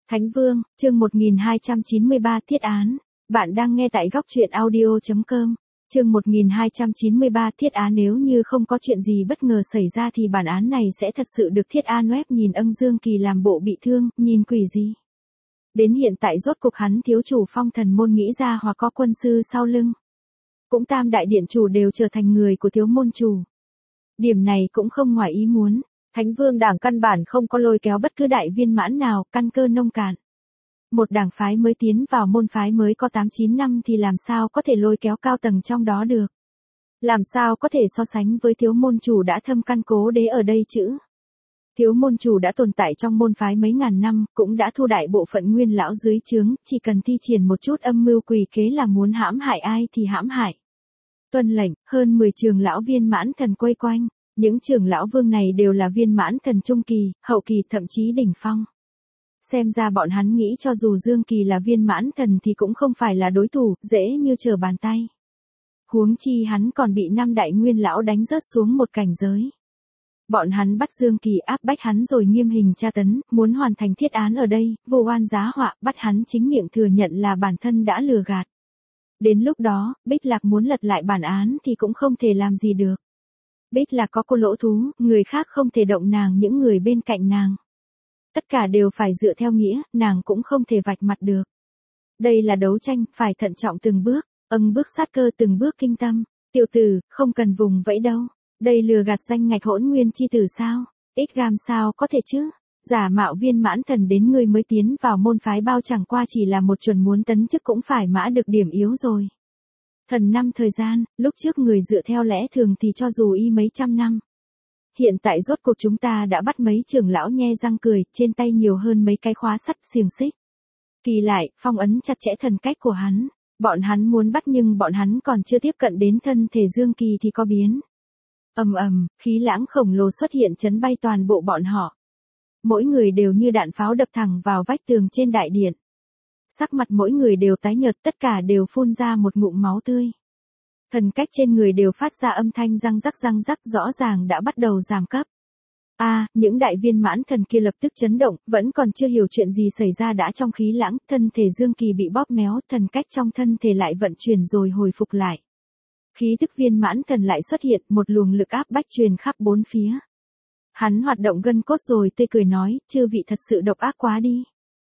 Thánh Vương, chương 1293 Thiết án. Bạn đang nghe tại góc truyện audio.com. Chương 1293 Thiết án. Nếu như không có chuyện gì bất ngờ xảy ra thì bản án này sẽ thật sự được Thiết An Web nhìn Ân Dương Kỳ làm bộ bị thương, nhìn quỷ gì. Đến hiện tại rốt cục hắn thiếu chủ Phong Thần môn nghĩ ra hoặc có quân sư sau lưng. Cũng tam đại điện chủ đều trở thành người của thiếu môn chủ. Điểm này cũng không ngoài ý muốn. Thánh Vương đảng căn bản không có lôi kéo bất cứ đại viên mãn nào, căn cơ nông cạn. Một đảng phái mới tiến vào môn phái mới có 8-9 năm thì làm sao có thể lôi kéo cao tầng trong đó được. Làm sao có thể so sánh với thiếu môn chủ đã thâm căn cố đế ở đây chứ. Thiếu môn chủ đã tồn tại trong môn phái mấy ngàn năm, cũng đã thu đại bộ phận nguyên lão dưới trướng, chỉ cần thi triển một chút âm mưu quỷ kế là muốn hãm hại ai thì hãm hại. Tuân lệnh, hơn 10 trường lão viên mãn thần quây quanh. Những trưởng lão vương này đều là viên mãn thần trung kỳ, hậu kỳ thậm chí đỉnh phong. Xem ra bọn hắn nghĩ cho dù Dương Kỳ là viên mãn thần thì cũng không phải là đối thủ, dễ như trở bàn tay. Huống chi hắn còn bị 5 đại nguyên lão đánh rớt xuống một cảnh giới. Bọn hắn bắt Dương Kỳ áp bách hắn rồi nghiêm hình tra tấn, muốn hoàn thành thiết án ở đây, vô oan giá họa, bắt hắn chính miệng thừa nhận là bản thân đã lừa gạt. Đến lúc đó, Bích Lạc muốn lật lại bản án thì cũng không thể làm gì được. Bích Lạc có cô lỗ thú, người khác không thể động nàng, những người bên cạnh nàng. Tất cả đều phải dựa theo nghĩa, nàng cũng không thể vạch mặt được. Đây là đấu tranh, phải thận trọng từng bước, bước sát cơ từng bước kinh tâm. Tiểu tử, không cần vùng vẫy đâu. Đây lừa gạt danh ngạch Hỗn Nguyên chi tử sao? Ít gam sao có thể chứ? Giả mạo viên mãn thần đến người mới tiến vào môn phái bao chẳng qua chỉ là một chuẩn muốn tấn chức cũng phải mã được điểm yếu rồi. Thần năm thời gian, lúc trước người dựa theo lẽ thường thì cho dù y mấy trăm năm. Hiện tại rốt cuộc chúng ta đã bắt mấy trưởng lão nhe răng cười, trên tay nhiều hơn mấy cái khóa sắt xiềng xích. Kỳ lại, phong ấn chặt chẽ thần cách của hắn. Bọn hắn muốn bắt nhưng bọn hắn còn chưa tiếp cận đến thân thể Dương Kỳ thì có biến. Khí lãng khổng lồ xuất hiện chấn bay toàn bộ bọn họ. Mỗi người đều như đạn pháo đập thẳng vào vách tường trên đại điện. Sắc mặt mỗi người đều tái nhợt, tất cả đều phun ra một ngụm máu tươi. Thần cách trên người đều phát ra âm thanh răng rắc rõ ràng đã bắt đầu giảm cấp. Những đại viên mãn thần kia lập tức chấn động, vẫn còn chưa hiểu chuyện gì xảy ra đã trong khí lãng, thân thể Dương Kỳ bị bóp méo, thần cách trong thân thể lại vận chuyển rồi hồi phục lại. Khí tức viên mãn thần lại xuất hiện, một luồng lực áp bách truyền khắp bốn phía. Hắn hoạt động gân cốt rồi tươi cười nói, chư vị thật sự độc ác quá đi.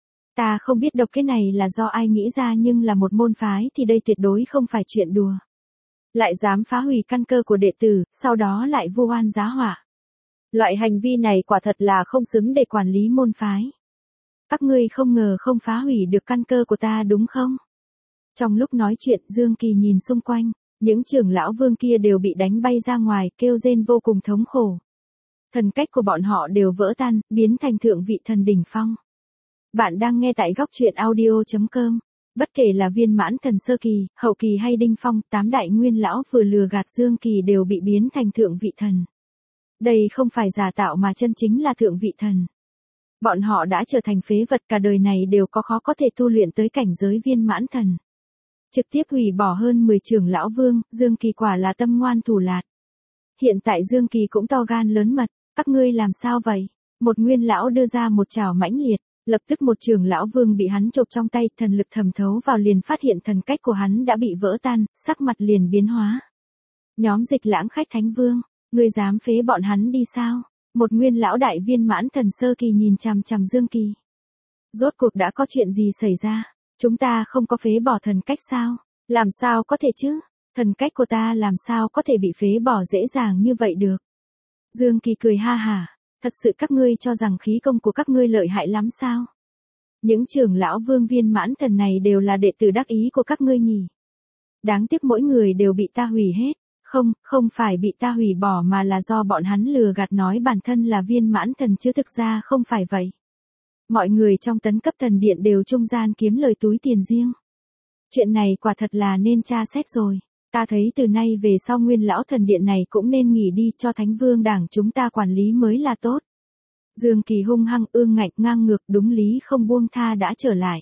Ta không biết độc cái này là do ai nghĩ ra nhưng là một môn phái thì đây tuyệt đối không phải chuyện đùa. Lại dám phá hủy căn cơ của đệ tử, sau đó lại vu oan giá họa. Loại hành vi này quả thật là không xứng để quản lý môn phái. Các ngươi không ngờ không phá hủy được căn cơ của ta đúng không? Trong lúc nói chuyện Dương Kỳ nhìn xung quanh, những trưởng lão vương kia đều bị đánh bay ra ngoài, kêu rên vô cùng thống khổ. Thần cách của bọn họ đều vỡ tan, biến thành thượng vị thần đỉnh phong. Bạn đang nghe tại góc truyện audio.com. Bất kể là viên mãn thần sơ kỳ, hậu kỳ hay đỉnh phong, 8 đại nguyên lão vừa lừa gạt Dương Kỳ đều bị biến thành thượng vị thần. Đây không phải giả tạo mà chân chính là thượng vị thần. Bọn họ đã trở thành phế vật, cả đời này đều khó có thể tu luyện tới cảnh giới viên mãn thần. Trực tiếp hủy bỏ hơn 10 trưởng lão vương, Dương Kỳ quả là tâm ngoan thủ lạt. Hiện tại Dương Kỳ cũng to gan lớn mật, các ngươi làm sao vậy? Một nguyên lão đưa ra một chảo mãnh liệt. Lập tức một trưởng lão vương bị hắn chộp trong tay, thần lực thẩm thấu vào liền phát hiện thần cách của hắn đã bị vỡ tan, sắc mặt liền biến hóa. Nhóm Dịch Lãng khách Thánh Vương, ngươi dám phế bọn hắn đi sao? Một nguyên lão đại viên mãn thần sơ kỳ nhìn chằm chằm Dương Kỳ. Rốt cuộc đã có chuyện gì xảy ra? Chúng ta không có phế bỏ thần cách sao? Làm sao có thể chứ? Thần cách của ta làm sao có thể bị phế bỏ dễ dàng như vậy được? Dương Kỳ cười ha hả. Thật sự các ngươi cho rằng khí công của các ngươi lợi hại lắm sao? Những trưởng lão vương viên mãn thần này đều là đệ tử đắc ý của các ngươi nhỉ? Đáng tiếc mỗi người đều bị ta hủy hết. Không phải bị ta hủy bỏ mà là do bọn hắn lừa gạt nói bản thân là viên mãn thần chứ thực ra không phải vậy. Mọi người trong tấn cấp thần điện đều trung gian kiếm lời túi tiền riêng. Chuyện này quả thật là nên tra xét rồi. Ta thấy từ nay về sau nguyên lão thần điện này cũng nên nghỉ đi, cho Thánh Vương đảng chúng ta quản lý mới là tốt. Dương Kỳ hung hăng ương ngạnh ngang ngược, đúng lý không buông tha đã trở lại.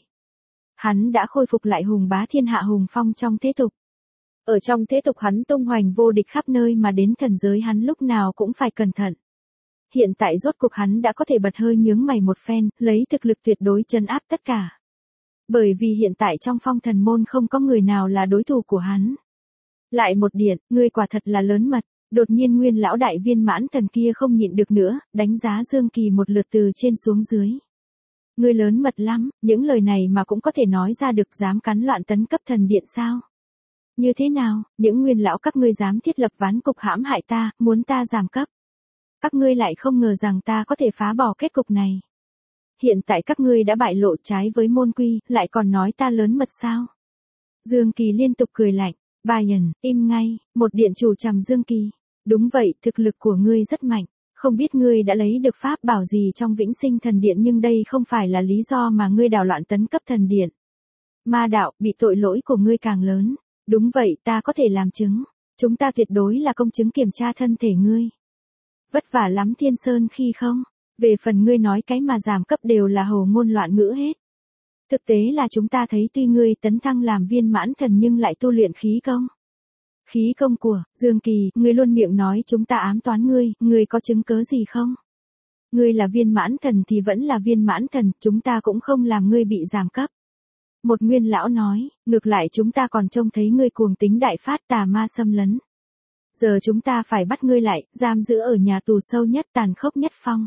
Hắn đã khôi phục lại hùng bá thiên hạ hùng phong trong thế tục. Ở trong thế tục hắn tung hoành vô địch khắp nơi mà đến thần giới hắn lúc nào cũng phải cẩn thận. Hiện tại rốt cuộc hắn đã có thể bật hơi nhướng mày một phen, lấy thực lực tuyệt đối trấn áp tất cả. Bởi vì hiện tại trong phong thần môn không có người nào là đối thủ của hắn. Lại một điện, ngươi quả thật là lớn mật. Đột nhiên Nguyên lão đại viên mãn thần kia không nhịn được nữa, đánh giá Dương Kỳ một lượt từ trên xuống dưới. Ngươi lớn mật lắm, những lời này mà cũng có thể nói ra được, dám cắn loạn tấn cấp thần điện sao? Như thế nào, những Nguyên lão các ngươi dám thiết lập ván cục hãm hại ta, muốn ta giảm cấp. Các ngươi lại không ngờ rằng ta có thể phá bỏ kết cục này. Hiện tại các ngươi đã bại lộ trái với môn quy, lại còn nói ta lớn mật sao? Dương Kỳ liên tục cười lạnh, Bayern, im ngay, một điện chủ trầm Dương Kỳ. Đúng vậy, thực lực của ngươi rất mạnh, không biết ngươi đã lấy được pháp bảo gì trong Vĩnh Sinh Thần Điện, nhưng đây không phải là lý do mà ngươi đảo loạn tấn cấp thần điện. Ma đạo, bị tội lỗi của ngươi càng lớn. Đúng vậy, ta có thể làm chứng. Chúng ta tuyệt đối là công chứng kiểm tra thân thể ngươi. Vất vả lắm Thiên Sơn khi không? Về phần ngươi nói cái mà giảm cấp đều là hồ ngôn loạn ngữ hết. Thực tế là chúng ta thấy tuy ngươi tấn thăng làm viên mãn thần nhưng lại tu luyện khí công. Khí công của, Dương Kỳ, ngươi luôn miệng nói chúng ta ám toán ngươi có chứng cớ gì không? Ngươi là viên mãn thần thì vẫn là viên mãn thần, chúng ta cũng không làm ngươi bị giảm cấp. Một Nguyên lão nói, ngược lại chúng ta còn trông thấy ngươi cuồng tính đại phát, tà ma xâm lấn. Giờ chúng ta phải bắt ngươi lại, giam giữ ở nhà tù sâu nhất, tàn khốc nhất phong.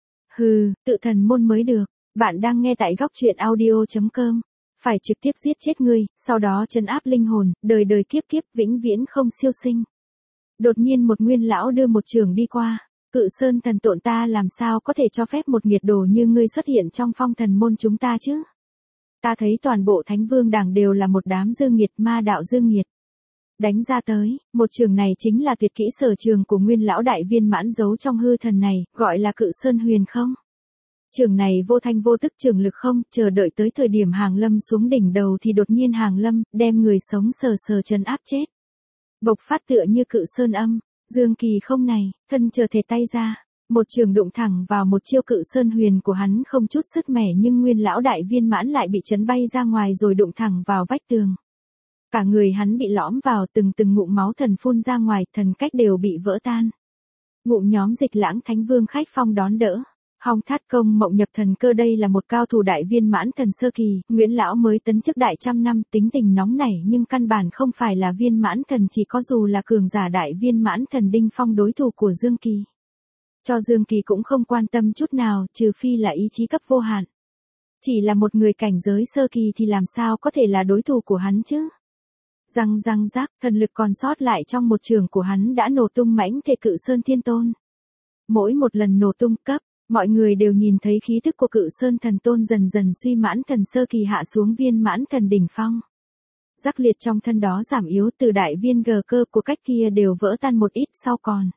Hừ, tự thần môn mới được. Bạn đang nghe tại góc truyện audio.com. Phải trực tiếp giết chết ngươi, sau đó trấn áp linh hồn, đời đời kiếp kiếp vĩnh viễn không siêu sinh. Đột nhiên một Nguyên lão đưa một trường đi qua. Cự Sơn thần tộn, ta làm sao có thể cho phép một nghiệt đồ như ngươi xuất hiện trong phong thần môn chúng ta chứ? Ta thấy toàn bộ Thánh Vương Đảng đều là một đám dương nghiệt, ma đạo dương nghiệt. Đánh ra tới, một trường này chính là tuyệt kỹ sở trường của Nguyên lão đại viên mãn giấu trong hư thần này, gọi là Cự Sơn Huyền không? Trường này vô thanh vô tức, trường lực không, chờ đợi tới thời điểm Hàng Lâm xuống đỉnh đầu thì đột nhiên Hàng Lâm, đem người sống sờ sờ trấn áp chết. Bộc phát tựa như Cự Sơn âm, Dương Kỳ không này, thân chờ thể tay ra. Một trường đụng thẳng vào một chiêu Cự Sơn Huyền của hắn không chút sức mẻ, nhưng Nguyên lão đại viên mãn lại bị chấn bay ra ngoài rồi đụng thẳng vào vách tường. Cả người hắn bị lõm vào, từng ngụm máu thần phun ra ngoài, thần cách đều bị vỡ tan. Ngụm nhóm Dịch Lãng Thánh Vương khách phong đón đỡ. Hong Thát Công Mộng Nhập Thần Cơ, đây là một cao thủ đại viên mãn thần sơ kỳ, Nguyễn lão mới tấn chức đại trăm năm, tính tình nóng nảy nhưng căn bản không phải là viên mãn thần, chỉ có dù là cường giả đại viên mãn thần Đinh Phong đối thủ của Dương Kỳ. Cho Dương Kỳ cũng không quan tâm chút nào, trừ phi là ý chí cấp vô hạn. Chỉ là một người cảnh giới sơ kỳ thì làm sao có thể là đối thủ của hắn chứ? Răng răng rác, thần lực còn sót lại trong một trường của hắn đã nổ tung mãnh thể Cự Sơn Thiên Tôn. Mỗi một lần nổ tung cấp, mọi người đều nhìn thấy khí thức của Cự Sơn Thần Tôn dần dần suy mãn thần sơ kỳ hạ xuống viên mãn thần đỉnh phong. Rắc liệt trong thân đó giảm yếu, từ đại viên gờ cơ của cách kia đều vỡ tan một ít, sau còn.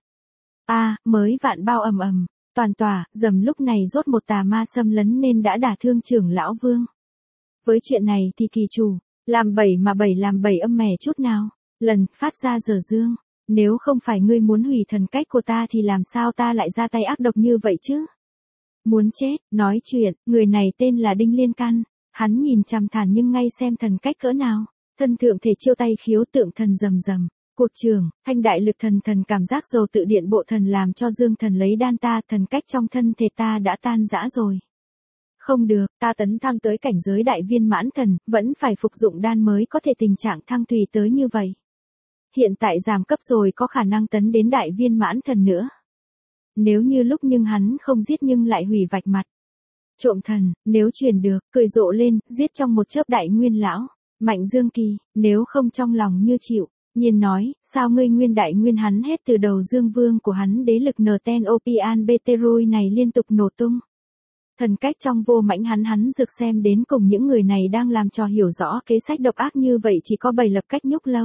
Mới vạn bao ầm ầm, toàn tỏa, dầm lúc này rốt một tà ma xâm lấn nên đã đả thương trưởng lão Vương. Với chuyện này thì kỳ chủ, làm bảy mà bảy làm bảy âm mẻ chút nào, lần phát ra dở dương. Nếu không phải ngươi muốn hủy thần cách của ta thì làm sao ta lại ra tay ác độc như vậy chứ? Muốn chết, nói chuyện, người này tên là Đinh Liên Căn, hắn nhìn trầm thản nhưng ngay xem thần cách cỡ nào, thân thượng thể chiêu tay khiếu tượng thần rầm rầm, cuộc trường, thanh đại lực thần cảm giác dầu tự điện bộ thần làm cho Dương thần lấy đan ta, thần cách trong thân thể ta đã tan rã rồi. Không được, ta tấn thăng tới cảnh giới đại viên mãn thần, vẫn phải phục dụng đan mới có thể tình trạng thăng tùy tới như vậy. Hiện tại giảm cấp rồi có khả năng tấn đến đại viên mãn thần nữa. Nếu như lúc nhưng hắn không giết nhưng lại hủy vạch mặt. Trộm thần, nếu truyền được, cười rộ lên, giết trong một chớp đại nguyên lão. Mạnh Dương Kỳ, nếu không trong lòng như chịu. Nhiên nói, sao ngươi nguyên đại nguyên hắn hết từ đầu Dương Vương của hắn đế lực nờ ten opian beterui này liên tục nổ tung. Thần cách trong vô mãnh hắn rực xem đến cùng những người này đang làm cho hiểu rõ kế sách độc ác như vậy chỉ có 7 lập cách nhúc lâu.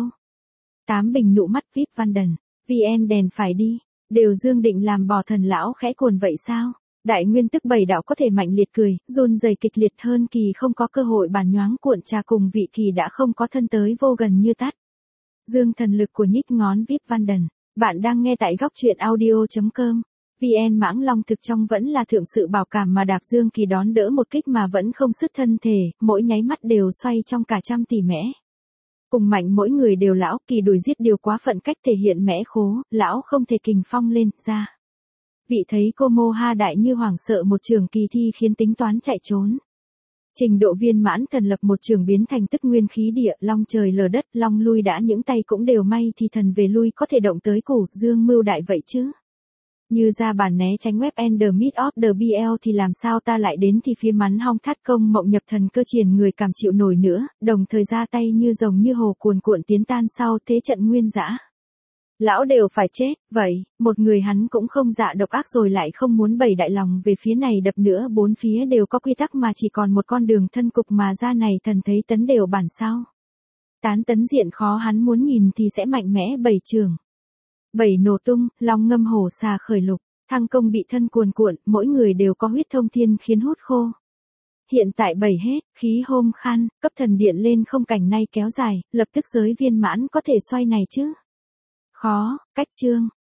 8 bình nụ mắt VIP Văn Đần, VN đèn phải đi, đều Dương định làm bỏ thần lão khẽ cuồn vậy sao? Đại nguyên tức 7 đạo có thể mạnh liệt cười, run rẩy kịch liệt hơn kỳ không có cơ hội bàn nhoáng cuộn trà cùng vị kỳ đã không có thân tới vô gần như tắt. Dương thần lực của nhích ngón VIP Văn Đần, bạn đang nghe tại góc truyện audio.com. VN Mãng Long thực trong vẫn là thượng sự bảo cảm mà Đạc Dương Kỳ đón đỡ một kích mà vẫn không sứt thân thể, mỗi nháy mắt đều xoay trong cả trăm tỷ mẽ. Cùng mạnh mỗi người đều lão, Kỳ đuổi giết điều quá phận cách thể hiện mẽ khố, lão không thể kình phong lên, ra. Vị thấy cô Mô Ha đại như hoảng sợ một trường kỳ thi khiến tính toán chạy trốn. Trình độ viên mãn thần lập một trường biến thành tức nguyên khí địa, long trời lở đất, long lui đã những tay cũng đều may thì thần về lui có thể động tới củ, dương mưu đại vậy chứ. Như ra bản né tránh web and the mid of the BL thì làm sao ta lại đến thì phía mắn hong thắt công mộng nhập thần cơ triển người cảm chịu nổi nữa, đồng thời ra tay như rồng như hồ cuồn cuộn tiến tan sau thế trận nguyên dã. Lão đều phải chết, vậy, một người hắn cũng không dạ độc ác rồi lại không muốn bày đại lòng về phía này đập nữa bốn phía đều có quy tắc mà chỉ còn một con đường thân cục mà ra này thần thấy tấn đều bản sao. Tán tấn diện khó hắn muốn nhìn thì sẽ mạnh mẽ bảy trường. Bảy nổ tung, long ngâm hổ xà khởi lục, thăng công bị thân cuồn cuộn, mỗi người đều có huyết thông thiên khiến hút khô. Hiện tại bảy hết, khí hôm khan, cấp thần điện lên không cảnh nay kéo dài, lập tức giới viên mãn có thể xoay này chứ. Khó, cách chương.